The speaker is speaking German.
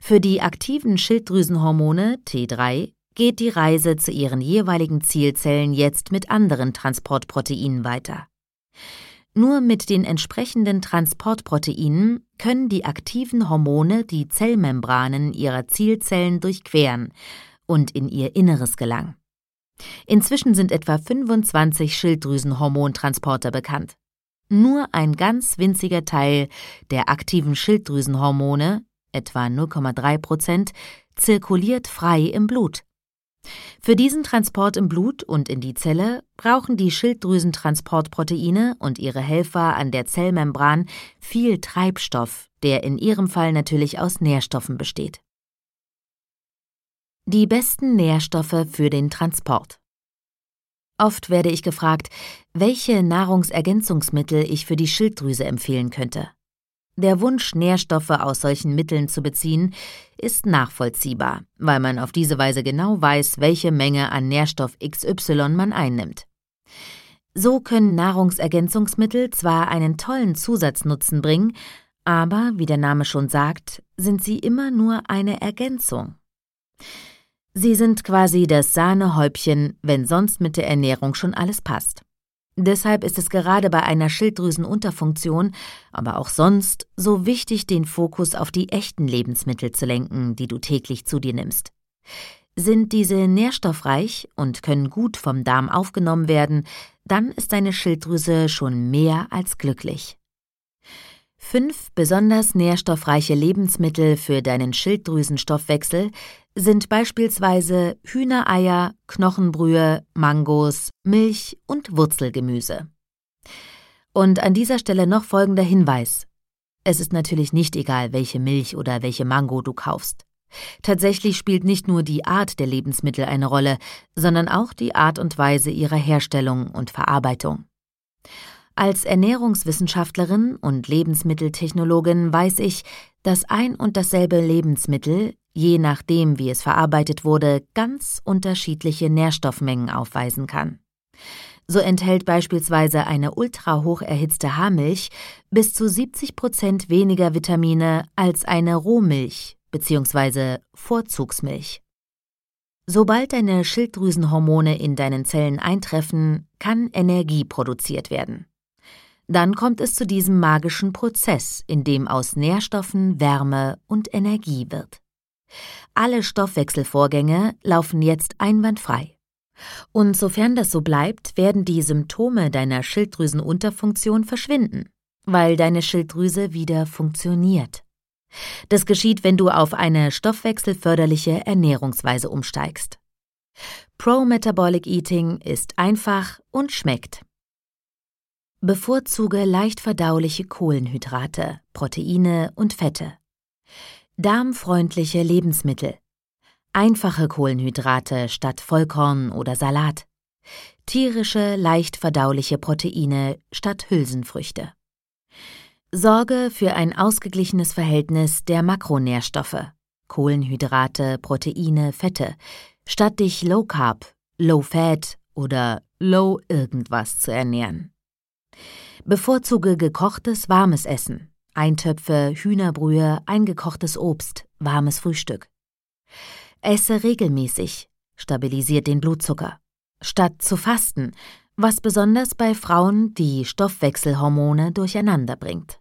Für die aktiven Schilddrüsenhormone T3 geht die Reise zu ihren jeweiligen Zielzellen jetzt mit anderen Transportproteinen weiter. Nur mit den entsprechenden Transportproteinen können die aktiven Hormone die Zellmembranen ihrer Zielzellen durchqueren und in ihr Inneres gelangen. Inzwischen sind etwa 25 Schilddrüsenhormontransporter bekannt. Nur ein ganz winziger Teil der aktiven Schilddrüsenhormone, etwa 0,3%, zirkuliert frei im Blut. Für diesen Transport im Blut und in die Zelle brauchen die Schilddrüsentransportproteine und ihre Helfer an der Zellmembran viel Treibstoff, der in ihrem Fall natürlich aus Nährstoffen besteht. Die besten Nährstoffe für den Transport. Oft werde ich gefragt, welche Nahrungsergänzungsmittel ich für die Schilddrüse empfehlen könnte. Der Wunsch, Nährstoffe aus solchen Mitteln zu beziehen, ist nachvollziehbar, weil man auf diese Weise genau weiß, welche Menge an Nährstoff XY man einnimmt. So können Nahrungsergänzungsmittel zwar einen tollen Zusatznutzen bringen, aber, wie der Name schon sagt, sind sie immer nur eine Ergänzung. Sie sind quasi das Sahnehäubchen, wenn sonst mit der Ernährung schon alles passt. Deshalb ist es gerade bei einer Schilddrüsenunterfunktion, aber auch sonst, so wichtig, den Fokus auf die echten Lebensmittel zu lenken, die du täglich zu dir nimmst. Sind diese nährstoffreich und können gut vom Darm aufgenommen werden, dann ist deine Schilddrüse schon mehr als glücklich. 5 besonders nährstoffreiche Lebensmittel für deinen Schilddrüsenstoffwechsel sind beispielsweise Hühnereier, Knochenbrühe, Mangos, Milch und Wurzelgemüse. Und an dieser Stelle noch folgender Hinweis. Es ist natürlich nicht egal, welche Milch oder welche Mango du kaufst. Tatsächlich spielt nicht nur die Art der Lebensmittel eine Rolle, sondern auch die Art und Weise ihrer Herstellung und Verarbeitung. Als Ernährungswissenschaftlerin und Lebensmitteltechnologin weiß ich, dass ein und dasselbe Lebensmittel, je nachdem wie es verarbeitet wurde, ganz unterschiedliche Nährstoffmengen aufweisen kann. So enthält beispielsweise eine ultrahoch erhitzte Haarmilch bis zu 70% weniger Vitamine als eine Rohmilch bzw. Vorzugsmilch. Sobald deine Schilddrüsenhormone in deinen Zellen eintreffen, kann Energie produziert werden. Dann kommt es zu diesem magischen Prozess, in dem aus Nährstoffen Wärme und Energie wird. Alle Stoffwechselvorgänge laufen jetzt einwandfrei. Und sofern das so bleibt, werden die Symptome deiner Schilddrüsenunterfunktion verschwinden, weil deine Schilddrüse wieder funktioniert. Das geschieht, wenn du auf eine stoffwechselförderliche Ernährungsweise umsteigst. Pro-Metabolic Eating ist einfach und schmeckt. Bevorzuge leicht verdauliche Kohlenhydrate, Proteine und Fette. Darmfreundliche Lebensmittel. Einfache Kohlenhydrate statt Vollkorn oder Salat. Tierische, leicht verdauliche Proteine statt Hülsenfrüchte. Sorge für ein ausgeglichenes Verhältnis der Makronährstoffe, Kohlenhydrate, Proteine, Fette, statt dich Low Carb, Low Fat oder Low irgendwas zu ernähren. Bevorzuge gekochtes, warmes Essen, Eintöpfe, Hühnerbrühe, eingekochtes Obst, warmes Frühstück. Esse regelmäßig, stabilisiert den Blutzucker, statt zu fasten, was besonders bei Frauen die Stoffwechselhormone durcheinander bringt.